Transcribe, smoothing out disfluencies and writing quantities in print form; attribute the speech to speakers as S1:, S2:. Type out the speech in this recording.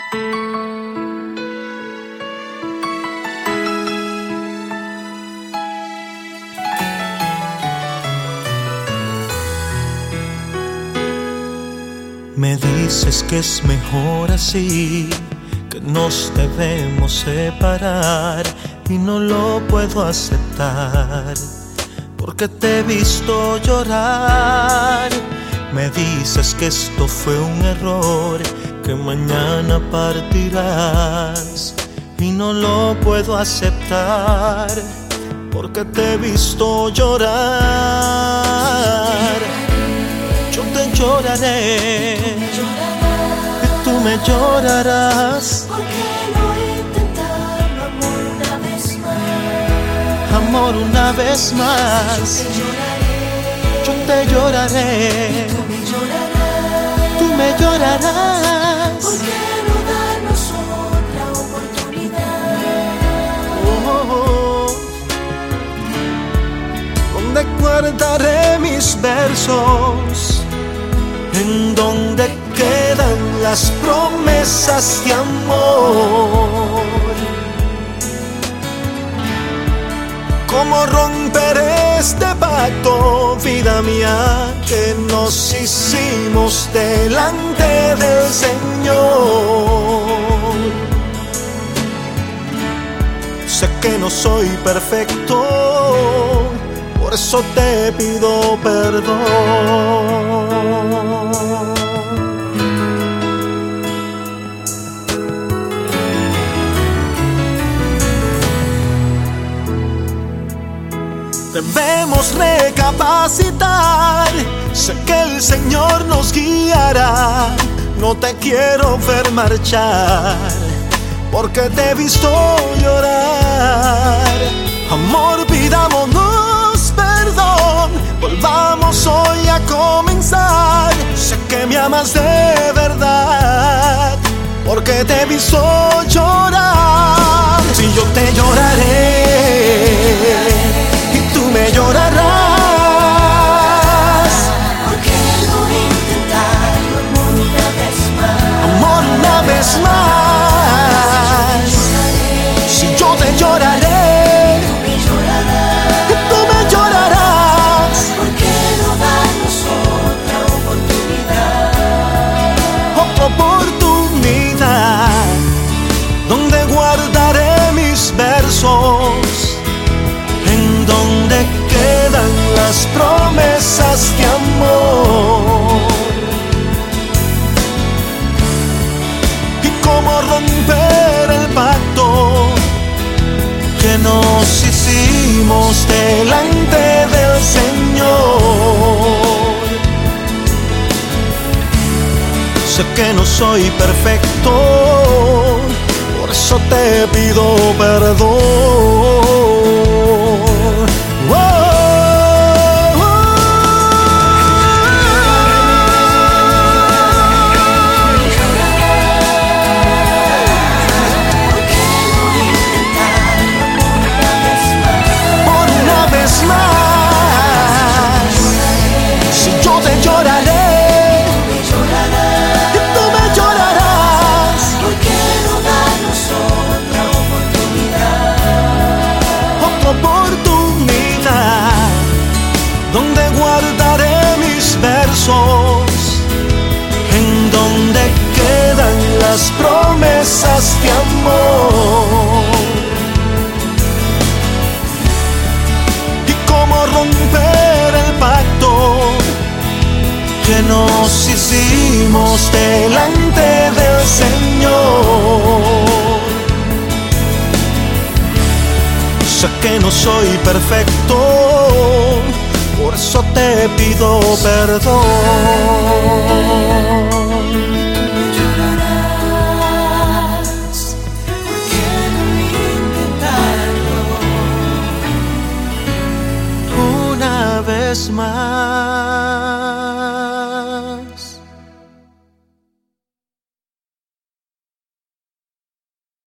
S1: Me dices que es mejor así, que nos debemos separar, y no lo puedo aceptar, porque te he visto llorar. Me dices que esto fue un error, que mañana partirás, y no lo puedo aceptar, porque te he visto llorar. Yo te lloraré y tú me llorarás.
S2: ¿Por qué no intentarlo, amor, una vez más?
S1: Amor, una vez más. Yo te lloraré, tú me llorarás.
S2: ¿Por qué no darnos otra oportunidad?
S1: Oh, oh, oh. ¿Dónde guardaré mis versos? ¿En dónde quedan las promesas de amor? ¿Cómo romper este pacto, vida mía, que nos hicimos delante del Señor? Sé que no soy perfecto, por eso te pido perdón. Debemos recapacitar, sé que el Señor nos guiará. No te quiero ver marchar, porque te he visto llorar. Amor, pidámonos perdón, volvamos hoy a comenzar. Sé que me amas de verdad, porque te he visto llorar. Si yo te lloraré y tú me llorarás.
S2: ¿Por qué no intentarlo, amor, una vez más?
S1: Amor, una vez más. Si yo te lloraré y tú me llorarás.
S2: ¿Por qué no darnos otra oportunidad?
S1: Otra oportunidad, donde guardaré mis versos, en donde quedan las promesas de amor. Y cómo romper el pacto que nos hicimos delante del Señor. Sé que no soy perfecto, por eso te pido perdón. Donde guardaré mis versos, en donde quedan las promesas de amor. Y cómo romper el pacto que nos hicimos delante del Señor. Sé que no soy perfecto, por eso te pido perdón.
S2: Llorarás, ¿por qué no intentarlo?
S1: Una vez más.